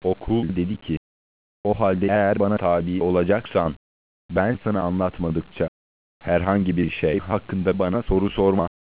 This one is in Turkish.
O kul dedi ki, o halde eğer bana tabi olacaksan, ben sana anlatmadıkça herhangi bir şey hakkında bana soru sorma.